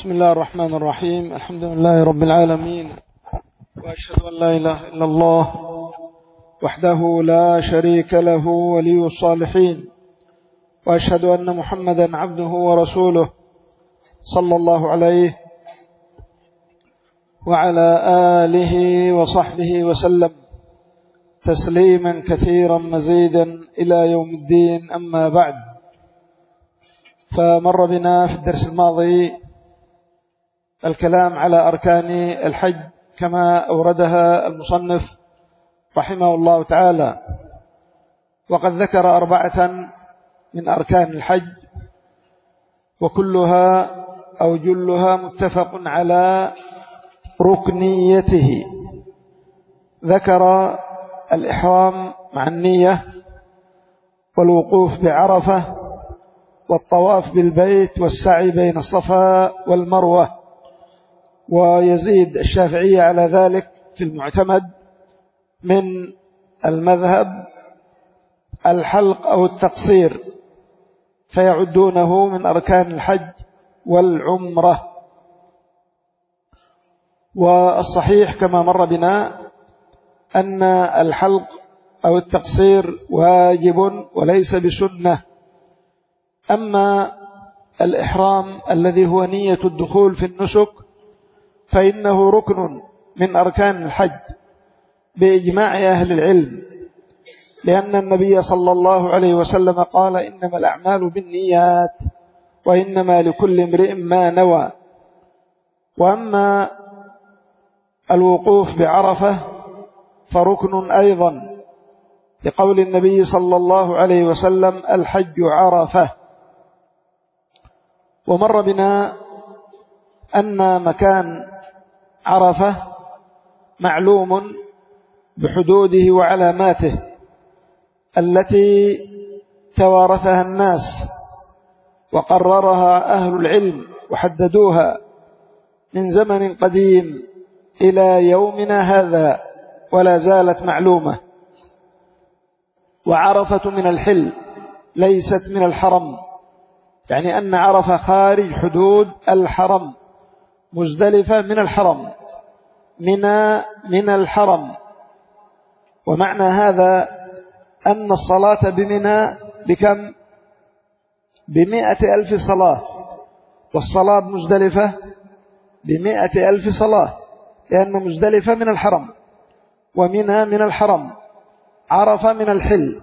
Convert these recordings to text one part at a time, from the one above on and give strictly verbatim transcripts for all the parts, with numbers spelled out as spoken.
بسم الله الرحمن الرحيم. الحمد لله رب العالمين، وأشهد أن لا إله إلا الله وحده لا شريك له ولي الصالحين، وأشهد أن محمدا عبده ورسوله صلى الله عليه وعلى آله وصحبه وسلم تسليما كثيرا مزيدا إلى يوم الدين. أما بعد، فمر بنا في الدرس الماضي الكلام على أركان الحج كما أوردها المصنف رحمه الله تعالى، وقد ذكر أربعة من أركان الحج، وكلها أو جلها متفق على ركنيته. ذكر الإحرام مع النية، والوقوف بعرفة، والطواف بالبيت، والسعي بين الصفا والمروة. ويزيد الشافعية على ذلك في المعتمد من المذهب الحلق أو التقصير، فيعدونه من أركان الحج والعمرة. والصحيح كما مر بنا أن الحلق أو التقصير واجب وليس بسنة. أما الإحرام الذي هو نية الدخول في النسك فإنه ركن من أركان الحج بإجماع أهل العلم، لأن النبي صلى الله عليه وسلم قال: إنما الأعمال بالنيات وإنما لكل امرئ ما نوى. وأما الوقوف بعرفة فركن أيضا، لقول النبي صلى الله عليه وسلم: الحج عرفة. ومر بنا أن مكان عرفة معلوم بحدوده وعلاماته التي توارثها الناس وقررها أهل العلم وحددوها من زمن قديم إلى يومنا هذا، ولا زالت معلومة. وعرفة من الحل ليست من الحرم، يعني أن عرفة خارج حدود الحرم، مزدلفة من الحرم، منى من الحرم. ومعنى هذا أن الصلاة بمنى بكم؟ بمئة ألف صلاة، والصلاة بمزدلفة بمئة ألف صلاة، لأن مزدلفة من الحرم ومنى من الحرم، عرفة من الحل.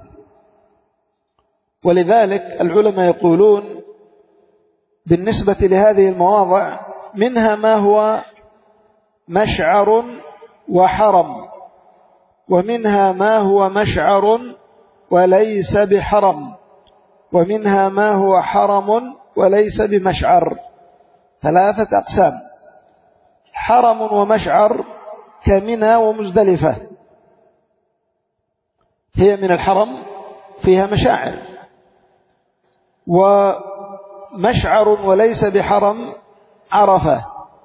ولذلك العلماء يقولون بالنسبة لهذه المواضع منها ما هو مشعر وحرم، ومنها ما هو مشعر وليس بحرم، ومنها ما هو حرم وليس بمشعر. ثلاثة أقسام: حرم ومشعر كمنى ومزدلفة، هي من الحرم فيها مشاعر. ومشعر وليس بحرم عرفة،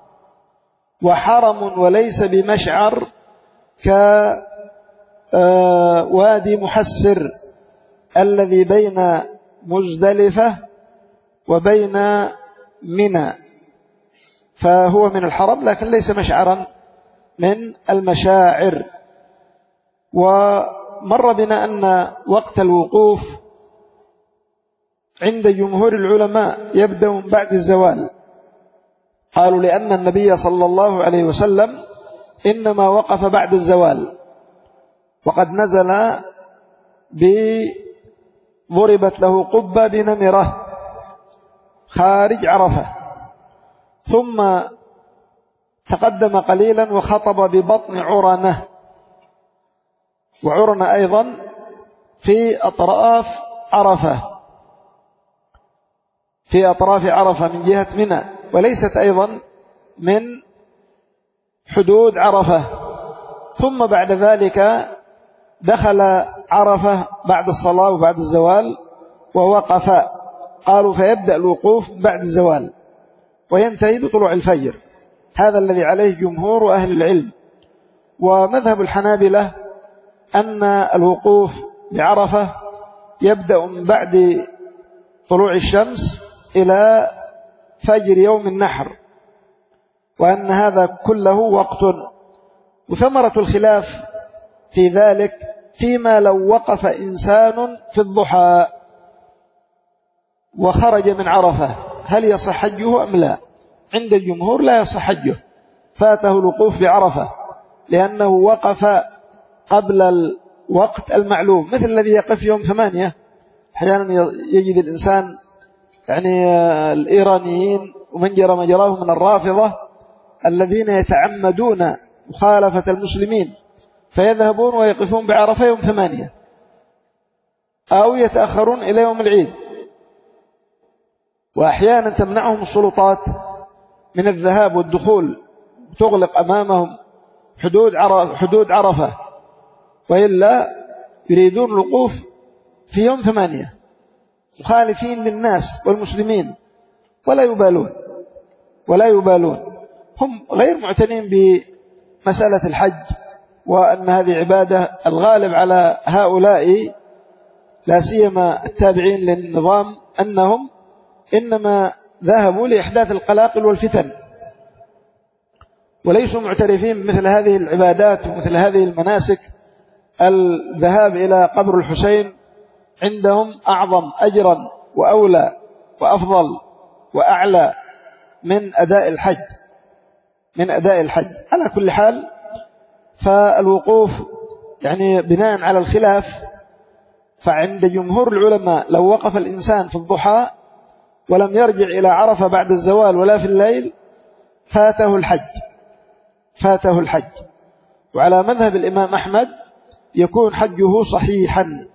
وحرم وليس بمشعر كوادي محسر الذي بين مزدلفة وبين منى، فهو من الحرم لكن ليس مشعرا من المشاعر. ومر بنا أن وقت الوقوف عند جمهور العلماء يبدأ بعد الزوال، قالوا لأن النبي صلى الله عليه وسلم إنما وقف بعد الزوال، وقد نزل بضربت له قبة بنمرة خارج عرفة، ثم تقدم قليلا وخطب ببطن عرنة، وعرنة أيضا في أطراف عرفة، في أطراف عرفة من جهة منى، وليست أيضا من حدود عرفة. ثم بعد ذلك دخل عرفة بعد الصلاة وبعد الزوال ووقف، قالوا فيبدأ الوقوف بعد الزوال وينتهي بطلوع الفجر. هذا الذي عليه جمهور أهل العلم. ومذهب الحنابلة أن الوقوف بعرفة يبدأ من بعد طلوع الشمس إلى فجر يوم النحر، وأن هذا كله وقت. وثمرة الخلاف في ذلك فيما لو وقف إنسان في الضحى وخرج من عرفة هل يصح حجه أم لا؟ عند الجمهور لا يصح حجه، فاته الوقوف بعرفة لأنه وقف قبل الوقت المعلوم، مثل الذي يقف يوم ثمانية. أحيانا يجد الإنسان يعني الإيرانيين ومن جرى مجراهم من الرافضة الذين يتعمدون مخالفة المسلمين فيذهبون ويقفون بعرفة يوم ثمانية أو يتأخرون إلى يوم العيد. وأحيانا تمنعهم السلطات من الذهاب والدخول، تغلق أمامهم حدود حدود عرفة، وإلا يريدون الوقوف في يوم ثمانية مخالفين للناس والمسلمين ولا يبالون ولا يبالون هم غير معتنين بمسألة الحج، وأن هذه عبادة. الغالب على هؤلاء لا سيما التابعين للنظام أنهم إنما ذهبوا لإحداث القلاقل والفتن، وليسوا معترفين بمثل هذه العبادات ومثل هذه المناسك. الذهاب إلى قبر الحسين عندهم أعظم أجرا وأولى وأفضل وأعلى من أداء الحج من أداء الحج. على كل حال، فالوقوف يعني بناء على الخلاف، فعند جمهور العلماء لو وقف الإنسان في الضحى ولم يرجع إلى عرفة بعد الزوال ولا في الليل فاته الحج فاته الحج وعلى مذهب الإمام أحمد يكون حجه صحيحا،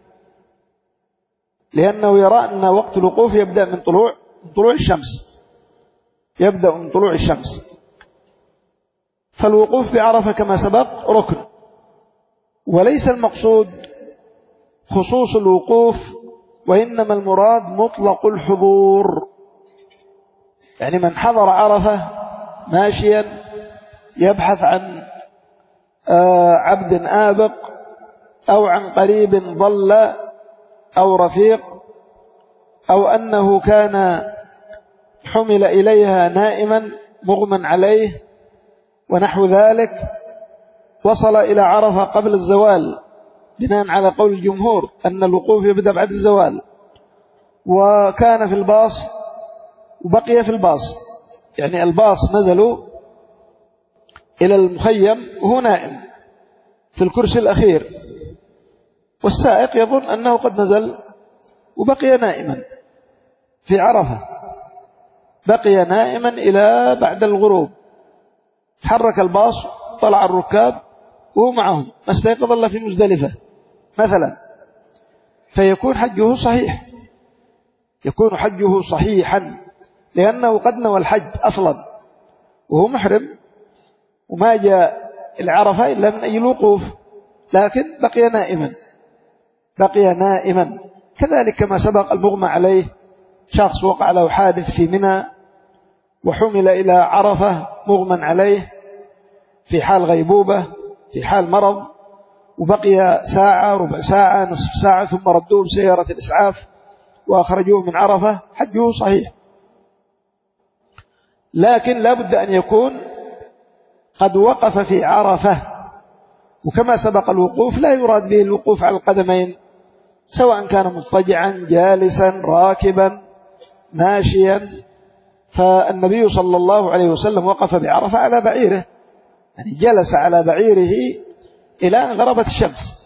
لأنه يرى أن وقت الوقوف يبدأ من طلوع من طلوع الشمس يبدأ من طلوع الشمس. فالوقوف بعرفة كما سبق ركن، وليس المقصود خصوص الوقوف، وإنما المراد مطلق الحضور. يعني من حضر عرفة ماشيا يبحث عن عبد آبق أو عن قريب ضل أو رفيق، أو أنه كان حمل إليها نائما مغمى عليه ونحو ذلك، وصل إلى عرفة قبل الزوال بناء على قول الجمهور أن الوقوف يبدأ بعد الزوال، وكان في الباص وبقي في الباص، يعني الباص نزلوا إلى المخيم وهو نائم في الكرسي الأخير، والسائق يظن أنه قد نزل وبقي نائما في عرفة، بقي نائما إلى بعد الغروب. تحرك الباص، طلع الركاب وهو معهم، ما استيقظ الله في مزدلفة مثلا، فيكون حجه صحيح يكون حجه صحيحا لأنه قد نوى الحج أصلا وهو محرم، وما جاء العرفة إلا من أجل الوقوف، لكن بقي نائما بقي نائما كذلك كما سبق المغمى عليه، شخص وقع له حادث في منى وحمل إلى عرفة مغمى عليه في حال غيبوبة في حال مرض، وبقي ساعة ربع ساعة نصف ساعة ثم ردوه بسيارة الإسعاف وأخرجوه من عرفة، حجه صحيح. لكن لا بد أن يكون قد وقف في عرفة، وكما سبق الوقوف لا يراد به الوقوف على القدمين، سواء كان مضطجعا جالسا راكبا ماشيا. فالنبي صلى الله عليه وسلم وقف بعرفة على بعيره، يعني جلس على بعيره إلى أن غربت الشمس.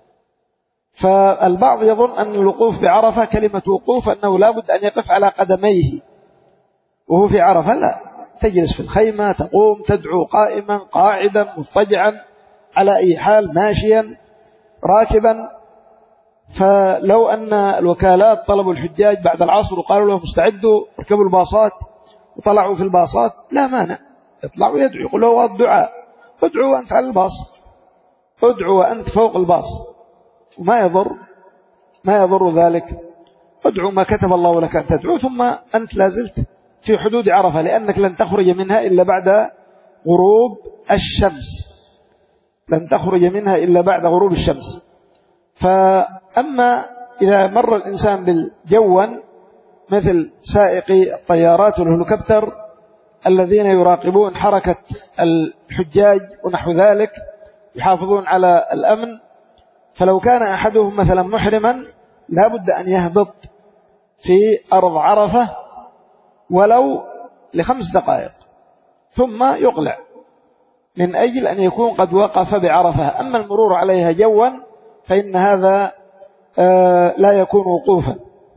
فالبعض يظن أن الوقوف بعرفة كلمة وقوف أنه لا بد أن يقف على قدميه وهو في عرفة، لا، تجلس في الخيمة، تقوم، تدعو قائما قاعدا مضطجعا على أي حال، ماشيا راكبا. فلو أن الوكالات طلبوا الحجاج بعد العصر وقالوا لهم استعدوا اركبوا الباصات وطلعوا في الباصات، لا مانع، يطلعوا يدعو، يقول له الدعاء، ادعوا أنت على الباص، ادعوا أنت فوق الباص، وما يضر ما يضر ذلك، ادعوا ما كتب الله لك أن تدعو، ثم أنت لازلت في حدود عرفة، لأنك لن تخرج منها إلا بعد غروب الشمس لن تخرج منها إلا بعد غروب الشمس. فأما إذا مر الإنسان بالجوان مثل سائقي الطيارات والهليكوبتر الذين يراقبون حركة الحجاج ونحو ذلك، يحافظون على الأمن. فلو كان أحدهم مثلا محرما لا بد أن يهبط في أرض عرفة ولو لخمس دقائق ثم يقلع من أجل أن يكون قد وقف بعرفة. أما المرور عليها جوا فإن هذا لا يكون وقوفا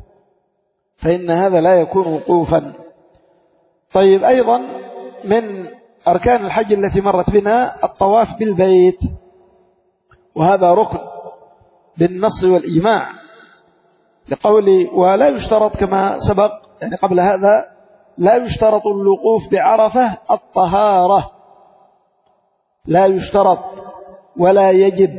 فإن هذا لا يكون وقوفا. طيب، أيضا من أركان الحج التي مرت بنا الطواف بالبيت، وهذا ركن بالنص والإجماع لقول ولا يشترط كما سبق يعني قبل هذا، لا يشترط الوقوف بعرفة الطهارة، لا يشترط ولا يجب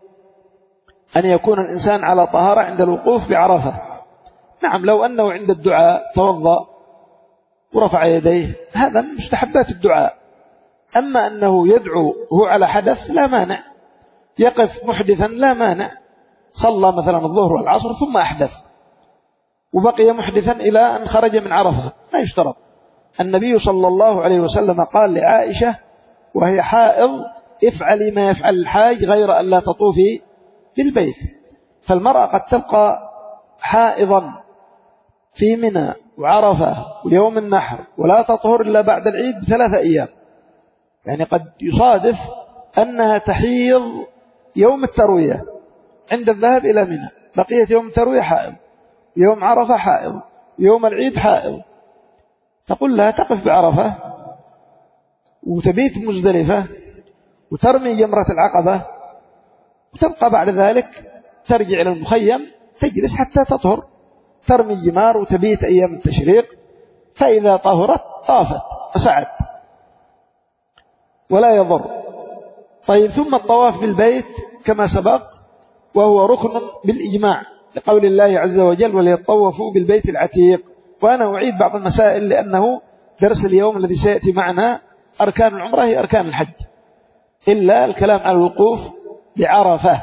أن يكون الإنسان على طهارة عند الوقوف بعرفة. نعم، لو أنه عند الدعاء توضأ ورفع يديه هذا من مستحبات الدعاء. أما أنه يدعو هو على حدث لا مانع، يقف محدثا لا مانع، صلى مثلا الظهر والعصر ثم أحدث وبقي محدثا إلى أن خرج من عرفة، ما يشترط. النبي صلى الله عليه وسلم قال لعائشة وهي حائض افعلي ما يفعل الحاج غير أن لا تطوفي بالبيت. فالمرأة قد تبقى حائضا في منى وعرفة ويوم النحر ولا تطهر إلا بعد العيد بثلاثة أيام، يعني قد يصادف أنها تحيض يوم التروية عند الذهاب إلى منى، بقية يوم التروية حائض، يوم عرفة حائض، يوم العيد حائض. تقول لها تقف بعرفة وتبيت مزدلفة وترمي جمرة العقبة وتبقى بعد ذلك ترجع إلى المخيم تجلس حتى تطهر، ترمي الجمار وتبيت أيام التشريق، فإذا طهرت طافت وسعت ولا يضر. طيب، ثم الطواف بالبيت كما سبق وهو ركن بالإجماع لقول الله عز وجل وليطوفوا بالبيت العتيق. وأنا أعيد بعض المسائل لأنه درس اليوم الذي سيأتي معنا أركان العمرة هي أركان الحج إلا الكلام على الوقوف بعرفة.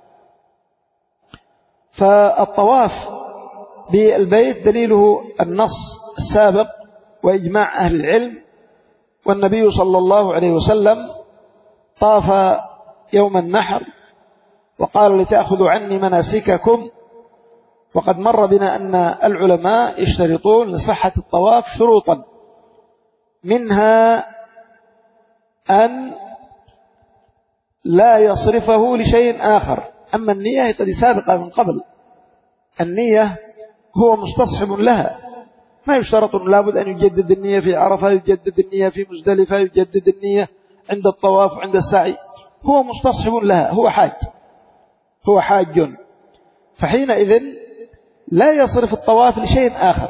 فالطواف بالبيت دليله النص السابق وإجماع أهل العلم، والنبي صلى الله عليه وسلم طاف يوم النحر وقال لتأخذوا عني مناسككم. وقد مر بنا أن العلماء يشترطون لصحة الطواف شروطا، منها أن لا يصرفه لشيء آخر. أما النية قد سابقة من قبل، النية هو مستصحب لها، ما يشترط لابد أن يجدد النية في عرفة، يجدد النية في مزدلفة، يجدد النية عند الطواف وعند السعي، هو مستصحب لها، هو حاج هو حاج فحينئذ لا يصرف الطواف لشيء آخر.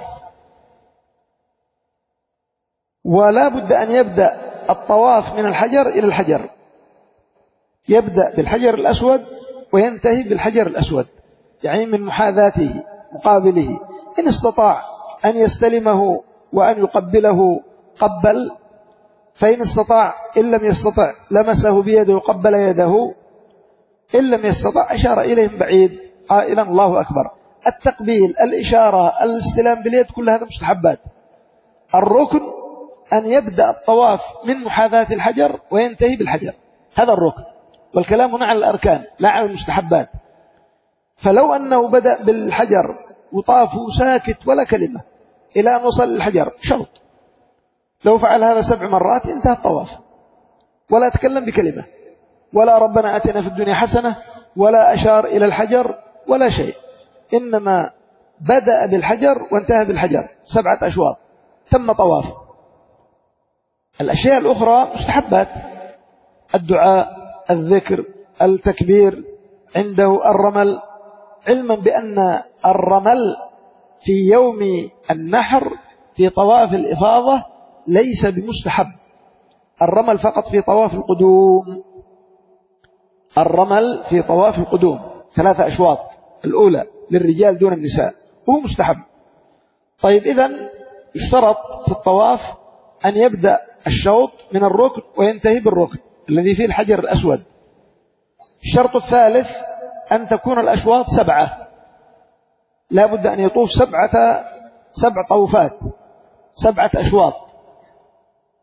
ولا بد أن يبدأ الطواف من الحجر إلى الحجر، يبدأ بالحجر الأسود وينتهي بالحجر الأسود، يعني من محاذاته مقابله. إن استطاع أن يستلمه وأن يقبله قبل، فإن استطاع إن لم يستطع لمسه بيده وقبل يده، إن لم يستطع أشار إليه من بعيد قائلا الله أكبر. التقبيل، الإشارة، الاستلام باليد، كل هذا مستحبات. الركن أن يبدأ الطواف من محاذاة الحجر وينتهي بالحجر، هذا الركن. والكلام هنا على الأركان لا على المستحبات. فلو أنه بدأ بالحجر وطافه ساكت ولا كلمة إلى أن وصل للحجر شرط، لو فعل هذا سبع مرات انتهى الطواف، ولا تكلم بكلمة، ولا ربنا أتنا في الدنيا حسنة، ولا أشار إلى الحجر ولا شيء، إنما بدأ بالحجر وانتهى بالحجر سبعة أشواط تم طواف. الأشياء الأخرى مستحبات، الدعاء، الذكر، التكبير، عنده الرمل، علما بأن الرمل في يوم النحر في طواف الإفاضة ليس بمستحب، الرمل فقط في طواف القدوم، الرمل في طواف القدوم ثلاثة أشواط الأولى للرجال دون النساء، وهو مستحب. طيب، إذن يشترط في الطواف أن يبدأ الشوط من الركن وينتهي بالركن الذي فيه الحجر الأسود. الشرط الثالث أن تكون الأشواط سبعة، لا بد أن يطوف سبعة سبع طوفات، سبعة أشواط.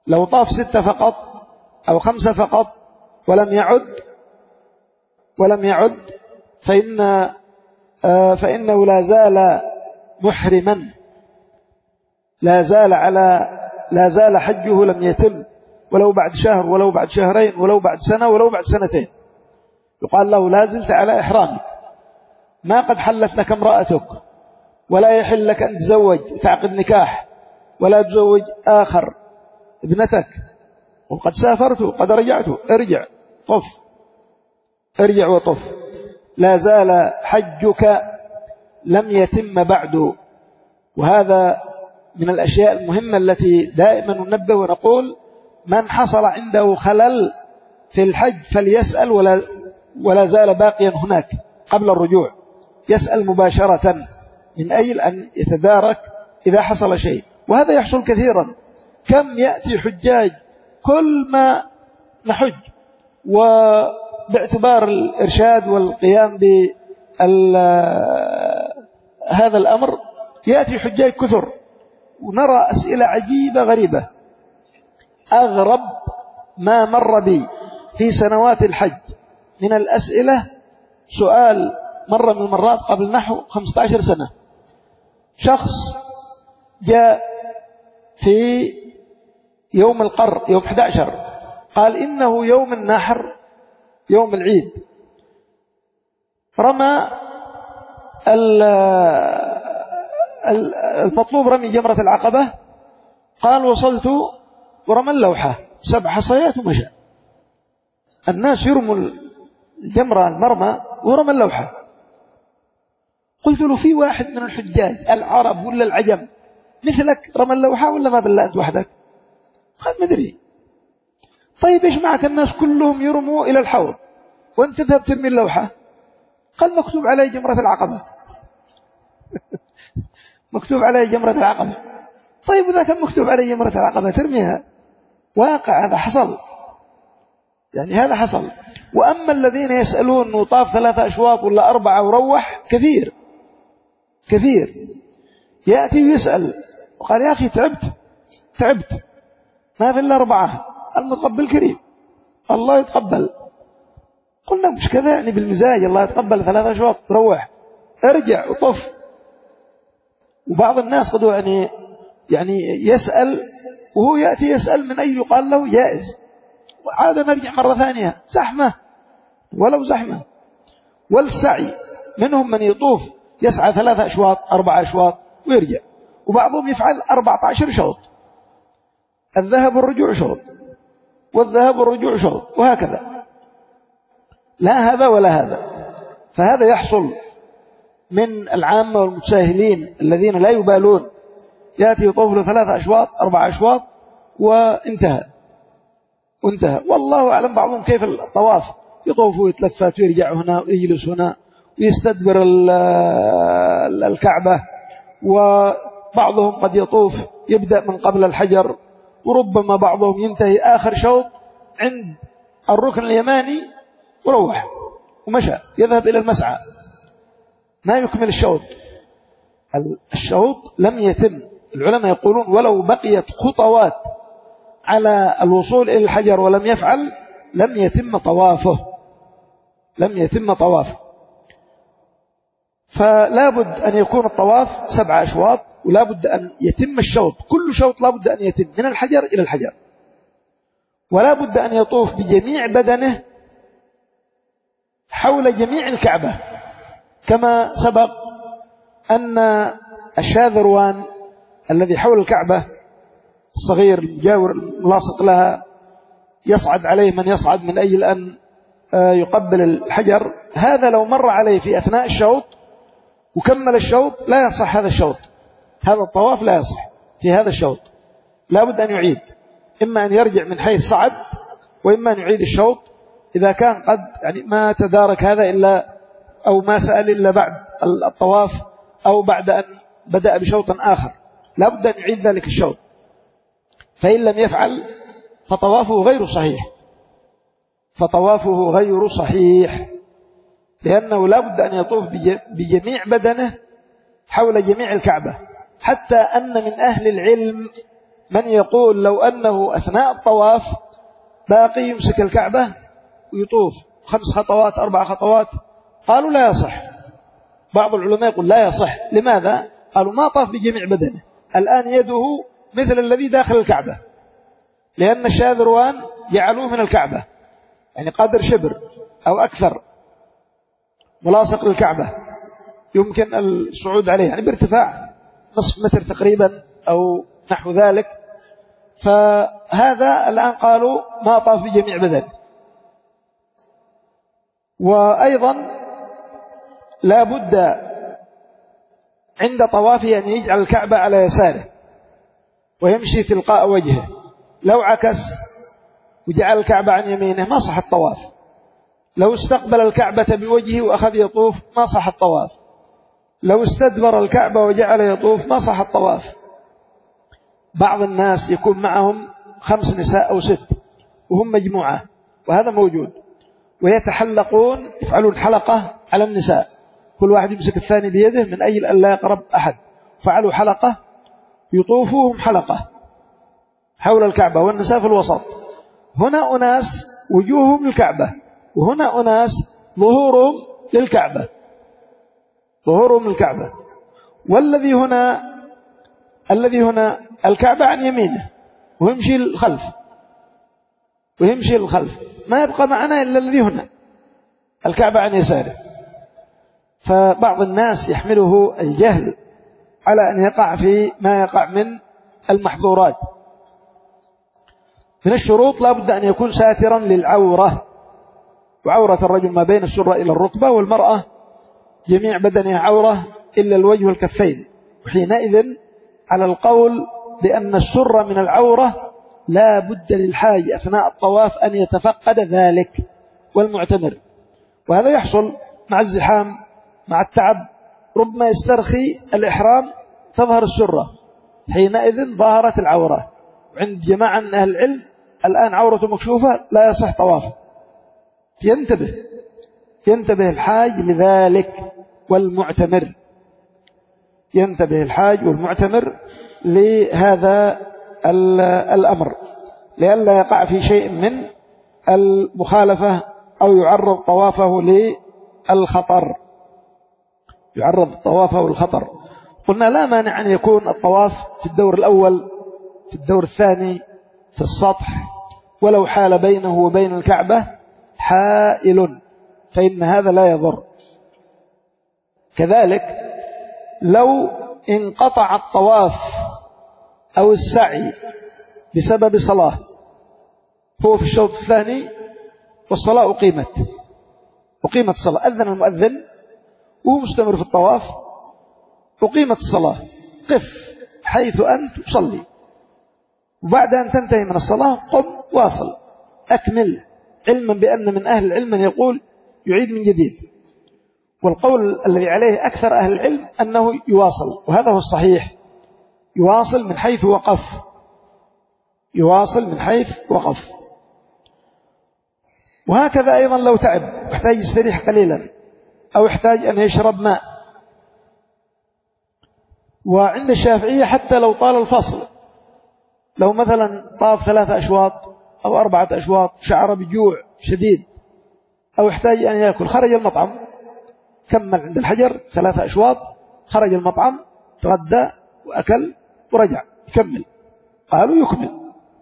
لو طاف ستة فقط أو خمسة فقط ولم يعد ولم يعد فإن فإنه لا زال محرما، لا زال على لا زال حجه لم يتم، ولو بعد شهر ولو بعد شهرين ولو بعد سنة ولو بعد سنتين. يقال له لا زلت على إحرامك، ما قد حلت لك امرأتك، ولا يحل لك أن تزوج تعقد نكاح، ولا تزوج آخر ابنتك، وقد سافرت وقد رجعت. ارجع طف، ارجع وطف، لا زال حجك لم يتم بعد. وهذا من الأشياء المهمة التي دائما ننبه ونقول: من حصل عنده خلل في الحج فليسأل، ولا, ولا زال باقيا هناك قبل الرجوع، يسأل مباشرة من أجل أن يتدارك إذا حصل شيء. وهذا يحصل كثيرا، كم يأتي حجاج كل ما نحج، وباعتبار الإرشاد والقيام بهذا الأمر يأتي حجاج كثر، ونرى أسئلة عجيبة غريبة. أغرب ما مر بي في سنوات الحج من الأسئلة سؤال مرة من المرات قبل نحو خمسة عشر سنة، شخص جاء في يوم القر يوم أحد عشر، قال إنه يوم النحر يوم العيد، رمى المطلوب رمي جمرة العقبة، قال وصلت ورمى اللوحة سبع حصيات ومشى. الناس يرموا الجمرة المرمى ورمى اللوحة. قلت له: في واحد من الحجاج العرب ولا العجم مثلك رمى اللوحة ولا ما بالله أنت وحدك؟ قال: مدري. طيب إيش معك الناس كلهم يرموا إلى الحوض وأنت تذهب ترمي اللوحة؟ قال: مكتوب عليه جمرة العقبة. مكتوب عليه جمرة العقبة. طيب إذا كان مكتوب عليه جمرة العقبة ترميها. واقع، هذا حصل، يعني هذا حصل. وأما الذين يسألون أنه طاف ثلاثة أشواط ولا أربعة وروح، كثير كثير يأتي ويسأل وقال: يا أخي تعبت تعبت ما في إلا أربعة، المتقبل كريم الله يتقبل. قلنا: مش كذا يعني بالمزاج الله يتقبل ثلاثة أشواط روح، ارجع وطف. وبعض الناس قد يعني يعني يسأل وهو يأتي يسأل من أجل يقال له جائز، وعاد نرجع مرة ثانية، زحمة ولو زحمة. والسعي منهم من يطوف يسعى ثلاثة أشواط أربعة أشواط ويرجع، وبعضهم يفعل أربعة عشر شوط، الذهب والرجوع شوط، والذهب والرجوع شوط، وهكذا. لا هذا ولا هذا. فهذا يحصل من العامة والمتساهلين الذين لا يبالون، يأتي يطوف له ثلاثة أشواط أربعة أشواط وانتهى وانتهى والله أعلم بعضهم كيف الطواف، يطوف ويتلفت ويرجع هنا ويجلس هنا ويستدبر الكعبة. وبعضهم قد يطوف يبدأ من قبل الحجر، وربما بعضهم ينتهي آخر شوط عند الركن اليماني وروح ومشى يذهب إلى المسعى، ما يكمل الشوط. الشوط لم يتم. العلماء يقولون ولو بقيت خطوات على الوصول إلى الحجر ولم يفعل لم يتم طوافه، لم يتم طوافه. فلا بد أن يكون الطواف سبع أشواط، ولا بد أن يتم الشوط، كل شوط لا بد أن يتم من الحجر إلى الحجر، ولا بد أن يطوف بجميع بدنه حول جميع الكعبة، كما سبق أن الشاذروان الذي حول الكعبة الصغير المجاور الملاصق لها يصعد عليه من يصعد من أجل أن يقبل الحجر، هذا لو مر عليه في أثناء الشوط وكمل الشوط لا يصح هذا الشوط، هذا الطواف لا يصح في هذا الشوط، لا بد أن يعيد، إما أن يرجع من حيث صعد، وإما أن يعيد الشوط إذا كان قد يعني ما تدارك هذا إلا أو ما سأل إلا بعد الطواف أو بعد أن بدأ بشوط آخر، لا بد أن يعيد ذلك الشوط. فإن لم يفعل فطوافه غير صحيح، فطوافه غير صحيح، لأنه لا بد أن يطوف بجميع بدنه حول جميع الكعبة. حتى أن من أهل العلم من يقول لو أنه أثناء الطواف باقي يمسك الكعبة ويطوف خمس خطوات أربع خطوات، قالوا لا يصح. بعض العلماء يقول لا يصح. لماذا؟ قالوا ما طاف بجميع بدنه، الآن يده مثل الذي داخل الكعبة، لأن الشاذروان جعلوه من الكعبة، يعني قدر شبر أو أكثر ملاصق للكعبة، يمكن الصعود عليه يعني بارتفاع نصف متر تقريبا أو نحو ذلك. فهذا الآن قالوا ما طاف بجميع بدنه. وأيضا لا بد عند طوافه أن يجعل الكعبة على يساره ويمشي تلقاء وجهه. لو عكس وجعل الكعبة عن يمينه ما صح الطواف. لو استقبل الكعبة بوجهه وأخذ يطوف ما صح الطواف. لو استدبر الكعبة وجعل يطوف ما صح الطواف. بعض الناس يكون معهم خمس نساء أو ست وهم مجموعة، وهذا موجود، ويتحلقون يفعلون حلقة على النساء، كل واحد يمسك الثاني بيده من أجل أن لا يقرب أحد، فعلوا حلقة يطوفوهم حلقة حول الكعبة والنساء في الوسط. هنا أناس وجوههم للكعبة، وهنا أناس ظهورهم للكعبة ظهورهم للكعبة والذي هنا الذي هنا الكعبة عن يمينه ويمشي الخلف ويمشي الخلف ما يبقى معنا إلا الذي هنا الكعبة عن يساره. فبعض الناس يحمله الجهل على أن يقع في ما يقع من المحظورات. من الشروط لا بد أن يكون ساترا للعورة، وعورة الرجل ما بين السرة إلى الركبة، والمرأة جميع بدنها عورة إلا الوجه والكفين. وحينئذ على القول بأن السرة من العورة لا بد للحاج أثناء الطواف أن يتفقد ذلك والمعتمر، وهذا يحصل مع الزحام مع التعب، ربما يسترخي الإحرام تظهر السرة، حينئذ ظهرت العورة. وعند جماعة من أهل العلم الآن عورته مكشوفة لا يصح طوافه. ينتبه ينتبه الحاج لذلك والمعتمر ينتبه الحاج والمعتمر لهذا الأمر لئلا يقع في شيء من المخالفة أو يعرض طوافه للخطر يعرض طوافه للخطر. قلنا لا مانع أن يكون الطواف في الدور الأول في الدور الثاني في السطح، ولو حال بينه وبين الكعبة حائل فإن هذا لا يضر. كذلك لو انقطع الطواف أو السعي بسبب صلاة، هو في الشوط الثاني والصلاة أقيمت أقيمت الصلاة، أذن المؤذن وهو مستمر في الطواف، أقيمت الصلاة، قف حيث أنت صلي، وبعد أن تنتهي من الصلاة قم واصل أكمل، علما بأن من أهل العلم من يقول يعيد من جديد. والقول الذي عليه أكثر أهل العلم أنه يواصل، وهذا هو الصحيح، يواصل من حيث وقف يواصل من حيث وقف. وهكذا أيضا لو تعب واحتاج يستريح قليلا أو يحتاج أن يشرب ماء. وعند الشافعية حتى لو طال الفصل، لو مثلا طاف ثلاثة أشواط أو أربعة أشواط شعر بجوع شديد أو يحتاج أن يأكل، خرج المطعم كمل عند الحجر ثلاثة أشواط، خرج المطعم تغدى وأكل ورجع يكمل، قالوا يكمل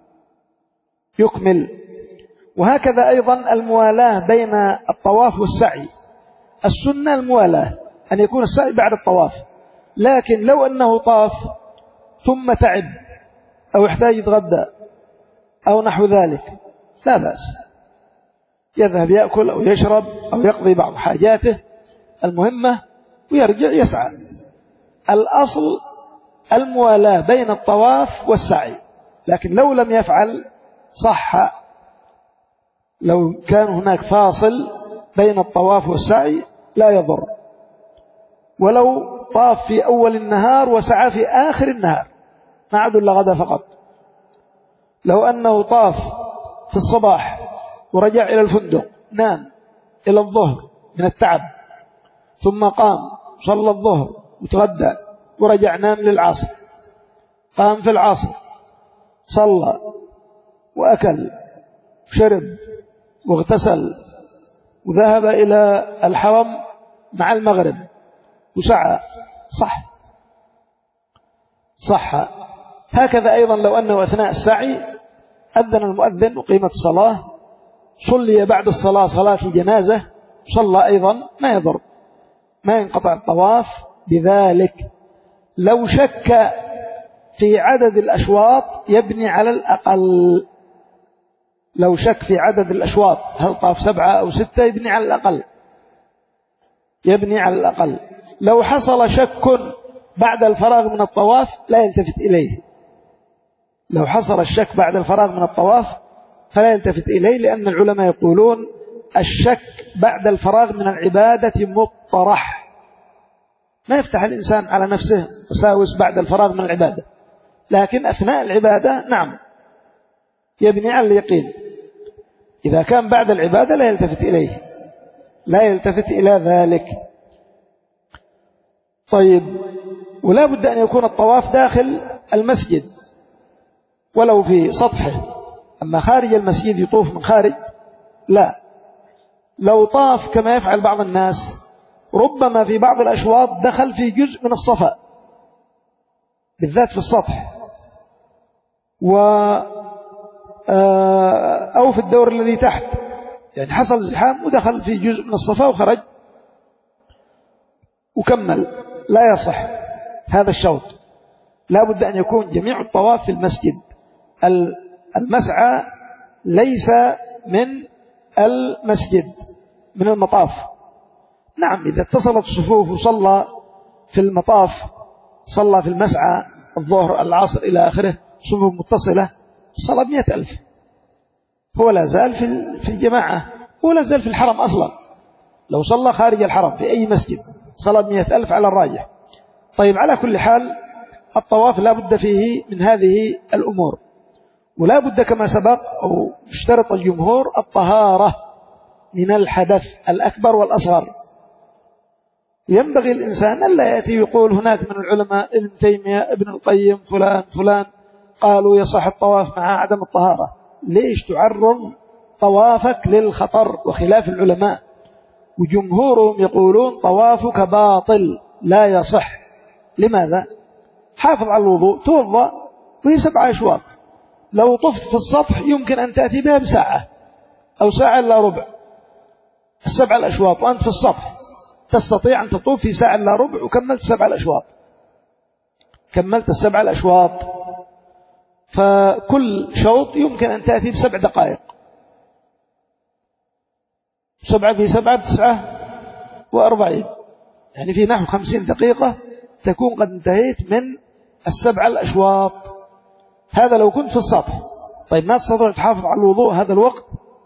يكمل. وهكذا أيضا الموالاة بين الطواف والسعي، السنة الموالاة أن يكون السعي بعد الطواف، لكن لو أنه طاف ثم تعب أو يحتاج يتغدى أو نحو ذلك لا بأس، يذهب يأكل أو يشرب أو يقضي بعض حاجاته المهمة ويرجع يسعى. الأصل الموالاة بين الطواف والسعي، لكن لو لم يفعل صح، لو كان هناك فاصل بين الطواف والسعي لا يضر. ولو طاف في أول النهار وسعى في آخر النهار ما عاد إلا غدا فقط. لو أنه طاف في الصباح ورجع إلى الفندق نام إلى الظهر من التعب، ثم قام صلى الظهر وتغدى ورجع نام للعصر، قام في العصر صلى وأكل وشرب واغتسل وذهب إلى الحرم مع المغرب وسعى صح صح. هكذا أيضا لو أنه أثناء السعي أذن المؤذن وقيمة الصلاة، صلي بعد الصلاة صلاة الجنازة، صلى أيضا ما يضر، ما ينقطع الطواف بذلك. لو شك في عدد الأشواط يبني على الأقل، لو شك في عدد الأشواط هل طاف سبعة أو ستة يبني على الأقل، يبني على الأقل. لو حصل شك بعد الفراغ من الطواف لا يلتفت إليه، لو حصل الشك بعد الفراغ من الطواف فلا يلتفت إليه، لأن العلماء يقولون الشك بعد الفراغ من العبادة مطرح، ما يفتح الإنسان على نفسه وساوس بعد الفراغ من العبادة، لكن أثناء العبادة نعم يبني على اليقين. إذا كان بعد العبادة لا يلتفت إليه، لا يلتفت إلى ذلك. طيب، ولا بد أن يكون الطواف داخل المسجد ولو في سطحه، أما خارج المسجد يطوف من خارج لا. لو طاف كما يفعل بعض الناس ربما في بعض الأشواط دخل في جزء من الصفا بالذات في السطح، و أو في الدور الذي تحت، يعني حصل زحام ودخل في جزء من الصفا وخرج وكمل، لا يصح هذا الشوط. لا بد أن يكون جميع الطواف في المسجد. المسعى ليس من المسجد، من المطاف. نعم إذا اتصلت الصفوف وصلى في المطاف، صلى في المسعى الظهر العصر إلى آخره صفوف متصلة، صلى بمئة ألف، هو لا زال في الجماعة، هو لا زال في الحرم أصلا. لو صلى خارج الحرم في أي مسجد صلى بمئة ألف على الراجح. طيب، على كل حال الطواف لا بد فيه من هذه الأمور، ولا بد كما سبق أو اشترط الجمهور الطهارة من الحدث الأكبر والأصغر. ينبغي الإنسان ألا يأتي يقول هناك من العلماء ابن تيمية ابن القيم فلان فلان قالوا يصح الطواف مع عدم الطهارة. ليش تعرض طوافك للخطر وخلاف العلماء؟ وجمهورهم يقولون طوافك باطل لا يصح. لماذا؟ حافظ على الوضوء، توضأ وهي سبعة أشواط، لو طفت في السطح يمكن أن تأتي بها بساعة أو ساعة إلا ربع، السبع الأشواط وأنت في السطح تستطيع أن تطوف في ساعة إلا ربع وكملت سبع الأشواط، كملت السبع الأشواط. فكل شوط يمكن أن تأتي بسبع دقائق، سبعة في سبعة بتسعة وأربعين، يعني في نحو خمسين دقيقة تكون قد انتهيت من السبع الأشواط. هذا لو كنت في السطح. طيب، ما تستطيع تحافظ على الوضوء هذا الوقت،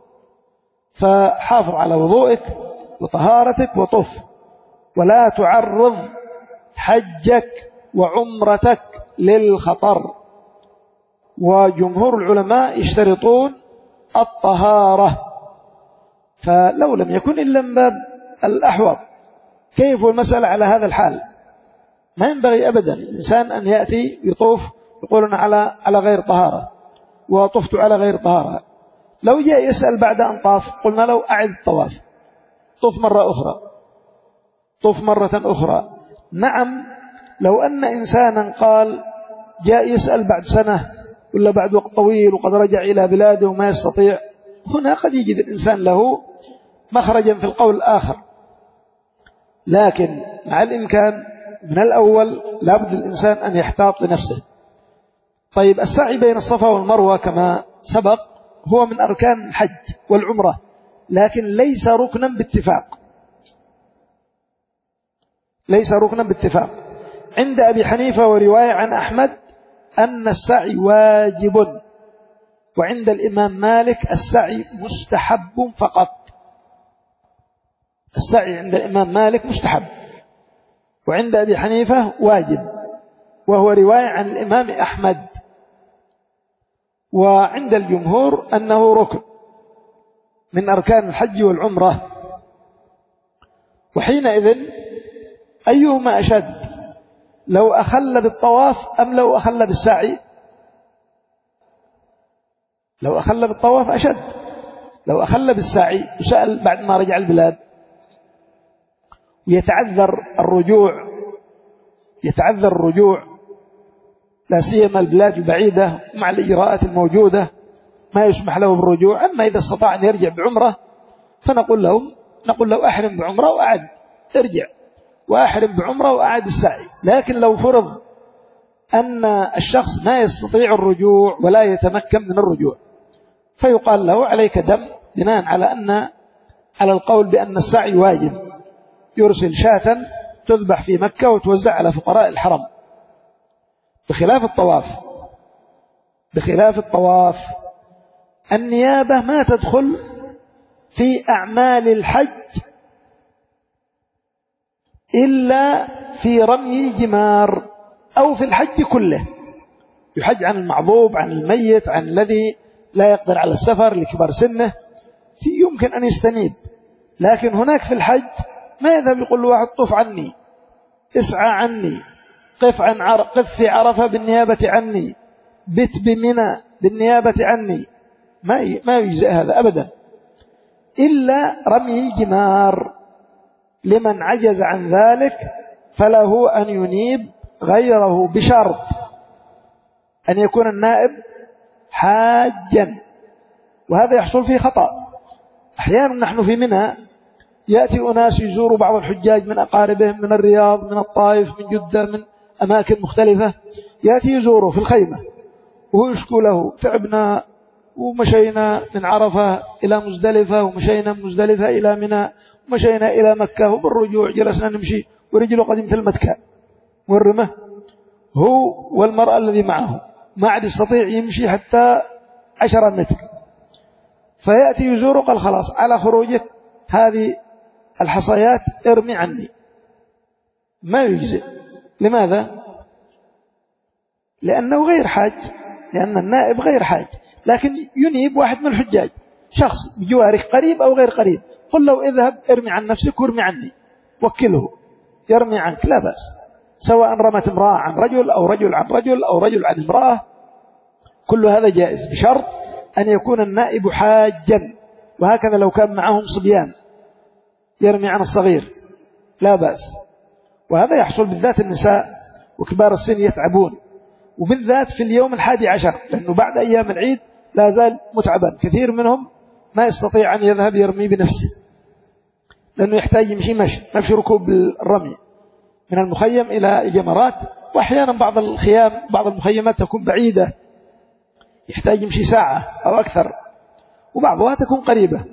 فحافظ على وضوئك وطهارتك وطف، ولا تعرض حجك وعمرتك للخطر. وجمهور العلماء يشترطون الطهارة، فلو لم يكن إلا من باب الأحوط. كيف المسألة على هذا الحال؟ ما ينبغي أبدا الإنسان أن يأتي يطوف يقولون على على غير طهارة وطفت على غير طهارة. لو جاء يسأل بعد أن طاف قلنا لو أعد الطواف، طف مرة أخرى، طف مرة أخرى. نعم، لو أن إنسانا قال جاء يسأل بعد سنة ولا بعد وقت طويل وقد رجع إلى بلاده وما يستطيع، هنا قد يجد الإنسان له مخرجا في القول الآخر، لكن مع الإمكان من الأول لابد الإنسان أن يحتاط لنفسه. طيب، السعي بين الصفا والمروة كما سبق هو من أركان الحج والعمرة، لكن ليس ركنا باتفاق، ليس ركنا باتفاق. عند أبي حنيفة ورواية عن أحمد أن السعي واجب، وعند الإمام مالك السعي مستحب فقط. السعي عند الإمام مالك مستحب، وعند أبي حنيفة واجب، وهو رواية عن الإمام أحمد. وعند الجمهور أنه ركن من أركان الحج والعمرة. وحينئذ أيهما أشد، لو أخل بالطواف أم لو أخل بالسعي؟ لو أخل بالطواف أشد، لو أخل بالسعي وسأل بعد ما رجع البلاد ويتعذر الرجوع يتعذر الرجوع لا سيما البلاد البعيدة مع الإجراءات الموجودة ما يسمح له بالرجوع. أما إذا استطاع أن يرجع بعمرة فنقول له نقول له أحرم بعمرة وأعد ارجع وأحرم بعمرة وأعد السعي. لكن لو فرض أن الشخص ما يستطيع الرجوع ولا يتمكن من الرجوع فيقال له عليك دم، بناء على أن على القول بأن السعي واجب، يرسل شاة تذبح في مكة وتوزع على فقراء الحرم، بخلاف الطواف. بخلاف الطواف النيابة ما تدخل في أعمال الحج إلا في رمي الجمار أو في الحج كله. يحج عن المعذوب، عن الميت، عن الذي لا يقدر على السفر لكبار سنه، في يمكن أن يستنيب. لكن هناك في الحج ما يذهب يقول له واحد طف عني، اسعى عني، قف عن عر... قف في عرفة بالنيابة عني، بت بمنى بالنيابة عني، ما ي... ما يجزئ هذا أبدا، إلا رمي الجمار. لمن عجز عن ذلك فله أن ينيب غيره بشرط أن يكون النائب حاجا، وهذا يحصل فيه خطأ. أحيانا نحن في منى يأتي أناس يزوروا بعض الحجاج من أقاربهم من الرياض، من الطائف، من جدة، من أماكن مختلفة، يأتي يزوروا في الخيمة وهو يشكو له تعبنا ومشينا من عرفة إلى مزدلفة ومشينا من مزدلفة إلى منى ومشينا إلى مكة وبالرجوع جلسنا نمشي ورجله قد مثل متكة مرمة، هو والمرأة الذي معه ما عاد يستطيع يمشي حتى عشرة متر، فيأتي يزوره قال خلاص على خروجك هذه الحصيات ارمي عني، ما يجزئ. لماذا؟ لأنه غير حاج، لأن النائب غير حاج. لكن ينيب واحد من الحجاج، شخص بجوارك قريب أو غير قريب، قل له اذهب ارمي عن نفسك وارمي عني، وكله يرمي عنك لا بأس، سواء رمت امرأة عن رجل أو رجل عن رجل أو رجل عن امرأة، كل هذا جائز بشرط أن يكون النائب حاجا. وهكذا لو كان معهم صبيان يرمي عن الصغير لا بأس. وهذا يحصل بالذات النساء وكبار السن يتعبون، وبالذات في اليوم الحادي عشر، لأنه بعد أيام العيد لا زال متعبا، كثير منهم ما يستطيع أن يذهب يرمي بنفسه لأنه يحتاج يمشي مشي، ما في ركوب الرمي من المخيم إلى الجمرات. وأحيانا بعض الخيام بعض المخيمات تكون بعيدة يحتاج يمشي ساعة أو أكثر، وبعضها تكون قريبة.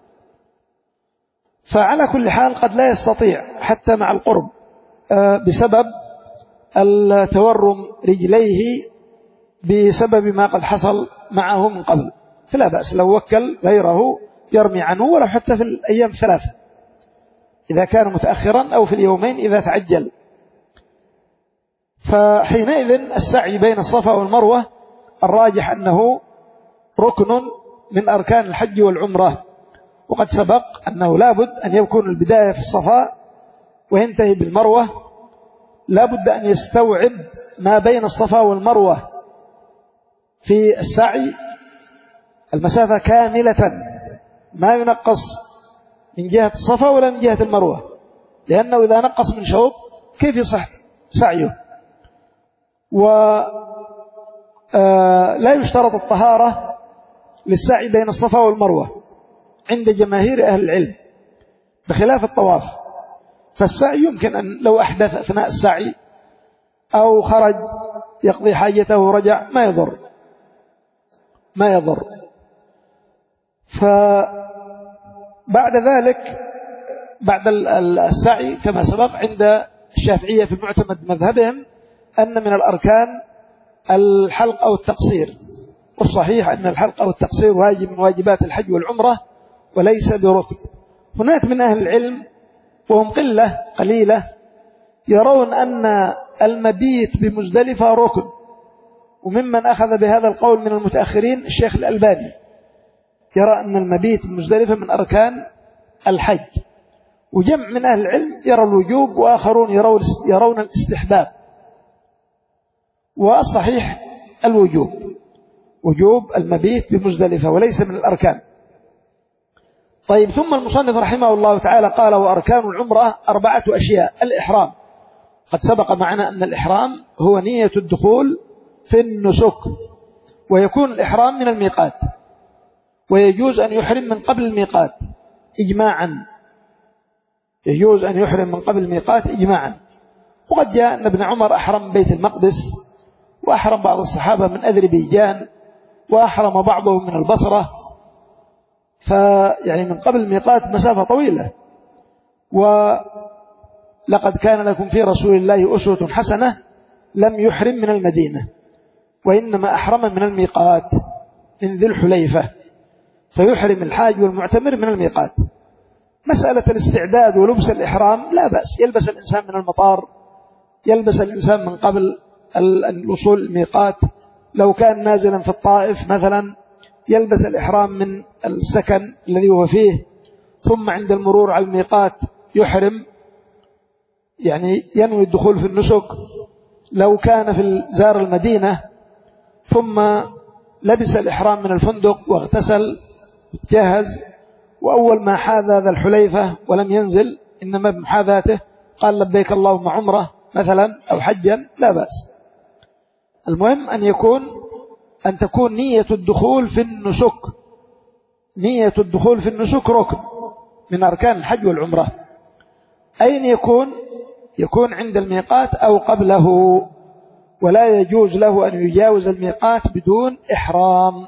فعلى كل حال قد لا يستطيع حتى مع القرب بسبب التورم رجليه بسبب ما قد حصل معه من قبل، فلا بأس لو وكل غيره يرمي عنه ولو حتى في الأيام الثلاثة إذا كان متأخرا أو في اليومين إذا تعجل. فحينئذ السعي بين الصفا والمروة الراجح أنه ركن من أركان الحج والعمرة، وقد سبق أنه لابد أن يكون البداية في الصفا وينتهي بالمروة، لابد أن يستوعب ما بين الصفا والمروة في السعي المسافة كاملة، ما ينقص من جهة الصفا ولا من جهة المروة، لأنه إذا نقص من شوط كيف يصح سعيه. ولا يشترط الطهارة للسعي بين الصفا والمروة عند جماهير أهل العلم بخلاف الطواف. فالسعي يمكن أن لو أحدث أثناء السعي أو خرج يقضي حاجته ورجع ما يضر ما يضر فبعد ذلك بعد السعي كما سبق عند الشافعية في معتمد مذهبهم أن من الأركان الحلق أو التقصير، والصحيح أن الحلق أو التقصير واجب من واجبات الحج والعمرة وليس بركن. هناك من أهل العلم وهم قلة قليلة يرون أن المبيت بمزدلفة ركن، وممن أخذ بهذا القول من المتأخرين الشيخ الألباني يرى أن المبيت بمزدلفة من أركان الحج، وجمع من أهل العلم يرى الوجوب وآخرون يرون الاستحباب، والصحيح الوجوب. وجوب المبيت بمزدلفة وليس من الأركان. طيب، ثم المصنف رحمه الله تعالى قال: وأركان العمرة أربعة أشياء. الإحرام، قد سبق معنا أن الإحرام هو نية الدخول في النسك، ويكون الإحرام من الميقات، ويجوز أن يحرم من قبل الميقات إجماعا، يجوز أن يحرم من قبل الميقات إجماعا. وقد جاء أن ابن عمر أحرم من بيت المقدس، وأحرم بعض الصحابة من أذربيجان، وأحرم بعضهم من البصرة، فيعني من قبل الميقات مسافة طويلة. ولقد كان لكم في رسول الله أسوة حسنة لم يحرم من المدينة، وإنما أحرم من الميقات من ذي الحليفة، فيحرم الحاج والمعتمر من الميقات. مسألة الاستعداد ولبس الإحرام لا بأس، يلبس الإنسان من المطار، يلبس الإنسان من قبل الوصول الميقات، لو كان نازلا في الطائف مثلا يلبس الإحرام من السكن الذي هو فيه، ثم عند المرور على الميقات يحرم، يعني ينوي الدخول في النسك. لو كان في زار المدينة ثم لبس الإحرام من الفندق واغتسل جهز، وأول ما حاذ ذا الحليفة ولم ينزل، إنما بمحاذاته قال لبيك اللهم عمره مثلا أو حجا، لا بأس. المهم أن يكون أن تكون نية الدخول في النسك، نية الدخول في النسك ركن من أركان الحج والعمرة. أين يكون؟ يكون عند الميقات أو قبله، ولا يجوز له أن يجاوز الميقات بدون إحرام.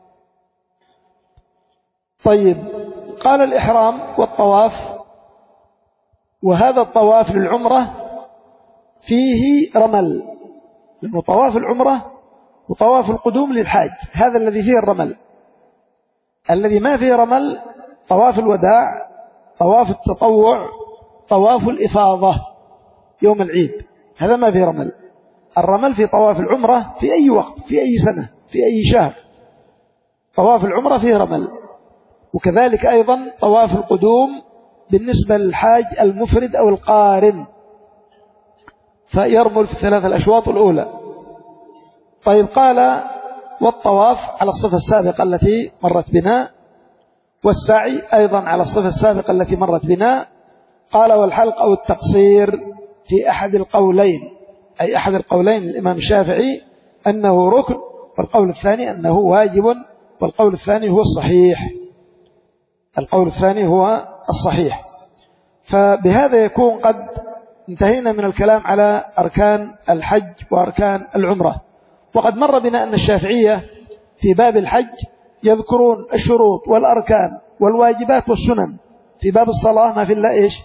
طيب، قال الإحرام والطواف، وهذا الطواف للعمرة فيه رمل، لأنه طواف العمرة وطواف القدوم للحاج، هذا الذي فيه الرمل. الذي ما فيه رمل طواف الوداع، طواف التطوع، طواف الإفاضة يوم العيد، هذا ما فيه رمل. الرمل في طواف العمرة في أي وقت، في أي سنة، في أي شهر، طواف العمرة فيه رمل. وكذلك أيضا طواف القدوم بالنسبة للحاج المفرد أو القارن، فيرمل في الثلاث الأشواط الأولى. طيب، قال والطواف على الصفة السابقة التي مرت بنا، والسعي أيضا على الصفة السابقة التي مرت بنا. قال والحلق أو التقصير في أحد القولين، أي أحد القولين الإمام الشافعي أنه ركن، والقول الثاني أنه واجب، والقول الثاني هو الصحيح، القول الثاني هو الصحيح. فبهذا يكون قد انتهينا من الكلام على أركان الحج وأركان العمرة. وقد مر بنا أن الشافعية في باب الحج يذكرون الشروط والأركان والواجبات والسنن. في باب الصلاة ما في إلا إيش؟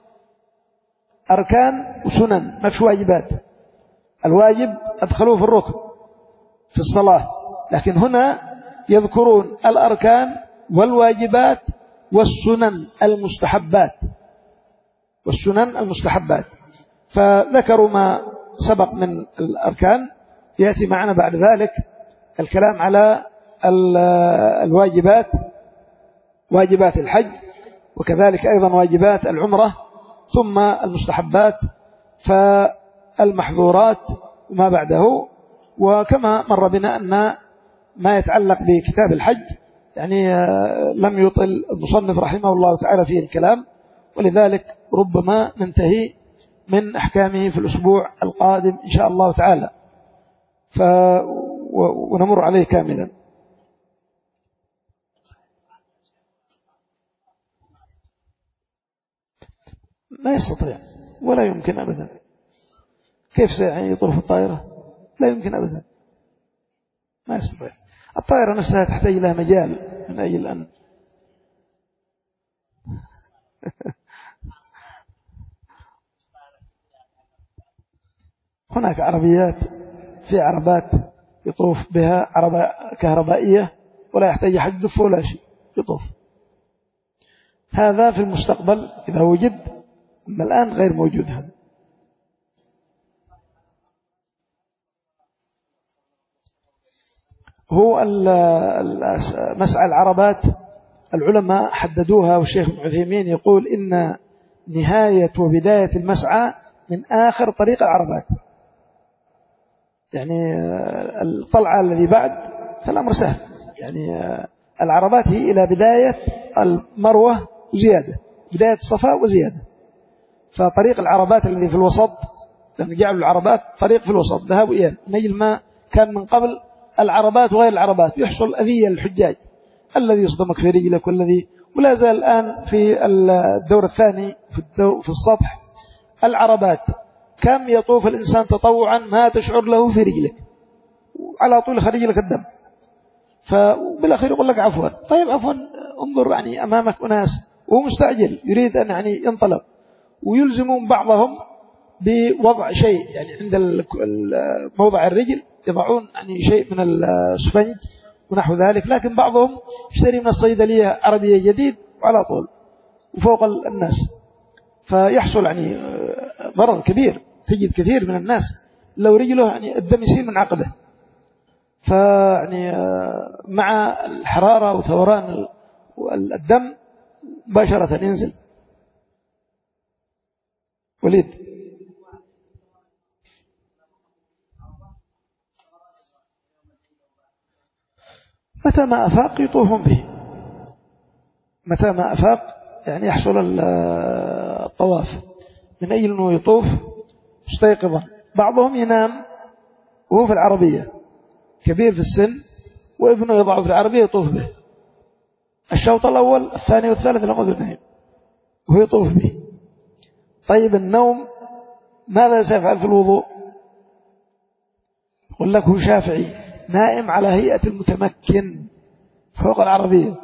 أركان وسنن، ما في واجبات. الواجب أدخلوه في الركن في الصلاة، لكن هنا يذكرون الأركان والواجبات والسنن المستحبات، والسنن المستحبات. فذكروا ما سبق من الأركان، يأتي معنا بعد ذلك الكلام على الواجبات، واجبات الحج، وكذلك أيضا واجبات العمرة، ثم المستحبات، فالمحظورات وما بعده. وكما مر بنا أن ما يتعلق بكتاب الحج يعني لم يطل المصنف رحمه الله تعالى فيه الكلام، ولذلك ربما ننتهي من أحكامه في الأسبوع القادم إن شاء الله تعالى، ف ونمر عليه كاملا. ما يستطيع ولا يمكن أبدا. كيف سيطوف الطائرة؟ لا يمكن أبدا، ما يستطيع. الطائرة نفسها تحتاج لها مجال من أجل أن هناك عربيات، في عربات يطوف بها عربة كهربائية ولا يحتاج أحد يدف ولا شيء، يطوف. هذا في المستقبل إذا وجد، أما الآن غير موجود. هذا هو مسعى العربات، العلماء حددوها، والشيخ ابن عثيمين يقول إن نهاية وبداية المسعى من آخر طريق العربات، يعني الطلعة الذي بعد فالأمر سهل. يعني العربات هي إلى بداية المروة وزيادة، بداية الصفا وزيادة. فطريق العربات الذي في الوسط، لأن جعلوا العربات طريق في الوسط ذهاب وإياب، نجل ما كان من قبل العربات وغير العربات، يحصل أذية للحجاج، الذي يصدمك في رجلك والذي، ولا زال الآن في الدور الثاني في, الدور في السطح العربات كم يطوف الإنسان تطوعا ما تشعر له في رجلك، على طول خرج لك الدم. فبالأخير يقول لك عفوا، طيب عفوا انظر يعني أمامك أناس وهو مستعجل يريد أن يعني ينطلق، ويلزمون بعضهم بوضع شيء يعني عند موضع الرجل يضعون يعني شيء من السفنج ونحو ذلك، لكن بعضهم يشتري من الصيدلية عربية جديد وعلى طول وفوق الناس، فيحصل يعني ضرر كبير. تجد كثير من الناس لو رجله يعني الدم يسيل من عقبه، فيعني مع الحرارة وثوران الدم مباشرة ينزل. وليد متى ما أفاق يطوفون به، متى ما أفاق يعني يحصل الطواف من أجل أنه يطوف مستيقظا. بعضهم ينام وهو في العربية كبير في السن وابنه يضعه في العربية يطوف به، الشوط الأول الثاني والثالث لقد نايم وهو يطوف به. طيب النوم ماذا سيفعل في الوضوء؟ يقول لك هو شافعي نائم على هيئة المتمكن فوق العربية.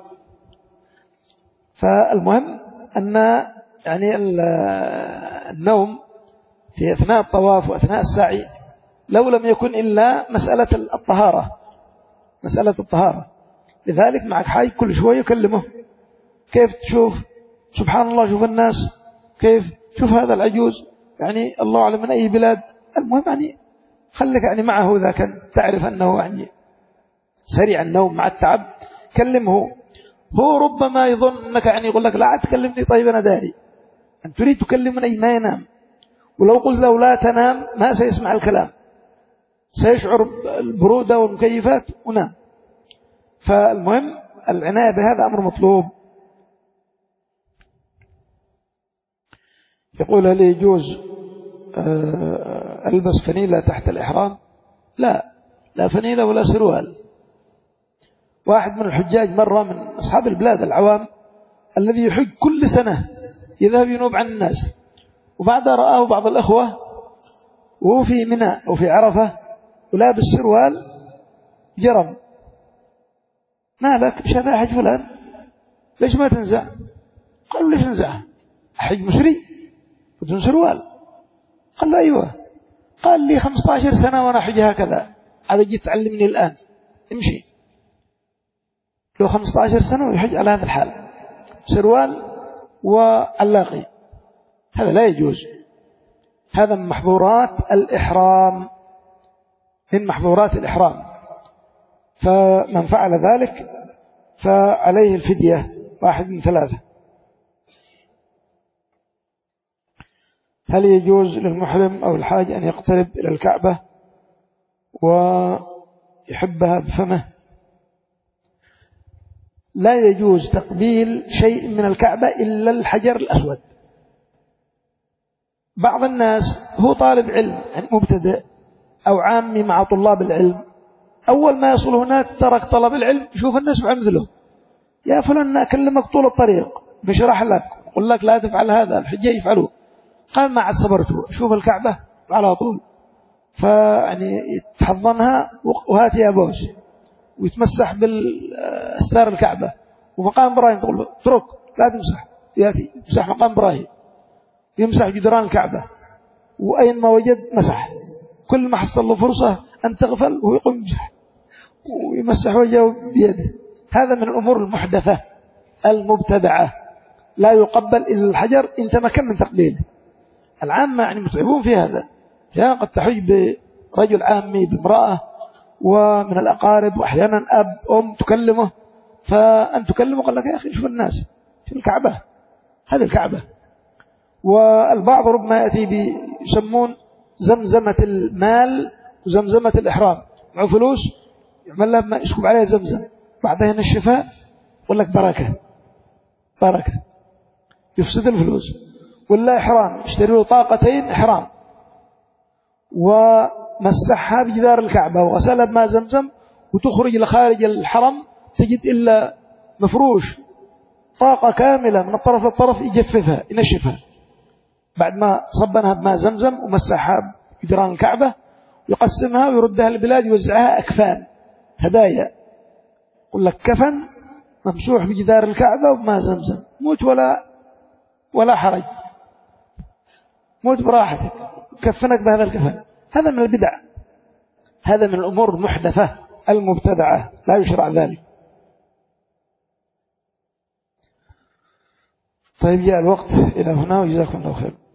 فالمهم أن يعني النوم في أثناء الطواف وأثناء السعي لو لم يكن إلا مسألة الطهارة، مسألة الطهارة. لذلك معك حاج كل شوية يكلمه، كيف تشوف سبحان الله، شوف الناس كيف، شوف هذا العجوز يعني الله أعلم من أي بلاد. المهم يعني خلك يعني معه إذا كان تعرف أنه يعني سريع النوم مع التعب كلمه. هو ربما يظن أنك يعني يقول لك لا تكلمني، طيب أنا داري أن تريد تكلمني ما ينام، ولو قلت له لا تنام ما سيسمع الكلام، سيشعر البرودة والمكيفات ونام. فالمهم العناية بهذا أمر مطلوب. يقول هل يجوز ألبس فنيلة تحت الإحرام؟ لا، لا فنيلة ولا سروال. واحد من الحجاج مرة من أصحاب البلاد العوام الذي يحج كل سنة يذهب ينوب عن الناس، وبعد رآه بعض الأخوة وهو في منى أو في عرفة ولابس سروال جرم، ما لك مش هذا حج فلان، ليش ما تنزع؟ قالوا ليش ننزع؟ حج مصري بدون سروال. قال له أيوة. قال لي خمسة عشر سنة وأنا حج هكذا، هذا جيت تعلمني الآن امشي. له خمسة عشر سنة ويحج على هذا الحال، سروال وعلاقي، هذا لا يجوز. هذا من محظورات الإحرام، من محظورات الإحرام. فمن فعل ذلك فعليه الفدية واحد من ثلاثة. هل يجوز للمحرم أو الحاج أن يقترب إلى الكعبة ويحبها بفمه؟ لا يجوز تقبيل شيء من الكعبة إلا الحجر الأسود. بعض الناس هو طالب علم يعني مبتدئ أو عامي مع طلاب العلم، أول ما يصل هناك ترك طلب العلم، يشوف الناس فعل مثله، يا فلان أكلمك طول الطريق بشرح لك أقول لك لا تفعل هذا، الحجاج يفعلوه. قال ما عاد صبرته، شوف الكعبة على طول، فيعني يتحضنها وهات يا بوس، ويتمسح بالأستار الكعبة. ومقام إبراهيم تقول له اترك لا تمسح، ياتي يمسح مقام إبراهيم، يمسح جدران الكعبة، وأين ما وجد مسح. كل ما حصل له فرصة أن تغفل وهو يقوم يمسح ويمسح وجهه بيده. هذا من الأمور المحدثة المبتدعة، لا يقبل إلا الحجر إن تمكن من تقبيله. العامة يعني متعبون في هذا، يعني قد تحج برجل عامي بامرأة ومن الأقارب، وأحيانا أب أم تكلمه، فأن تكلمه قال لك يا أخي شوف الناس في الكعبة، هذه الكعبة. والبعض ربما يأتي بيسمون زمزمة المال وزمزمة الإحرام، معه فلوس يعمل له ما يسكب عليه زمزم بعدها ينشفها يقول لك بركة بركة، يفسد الفلوس. ولا إحرام، يشتري له طاقتين إحرام ومسحها بجدار الكعبة وغسلها بماء زمزم، وتخرج لخارج الحرم تجد إلا مفروش طاقة كاملة من الطرف للطرف، يجففها ينشفها بعد ما صبنها بماء زمزم ومسحها بجدران الكعبة، يقسمها ويردها للبلاد يوزعها أكفان هدايا. يقول لك كفن ممسوح بجدار الكعبة وبماء زمزم، موت ولا ولا حرج، موت براحتك، كفنك بهذا الكفن. هذا من البدع، هذا من الأمور المحدثة المبتدعة، لا يشرع ذلك. طيب جاء الوقت إلى هنا، وجزاكم الله خير.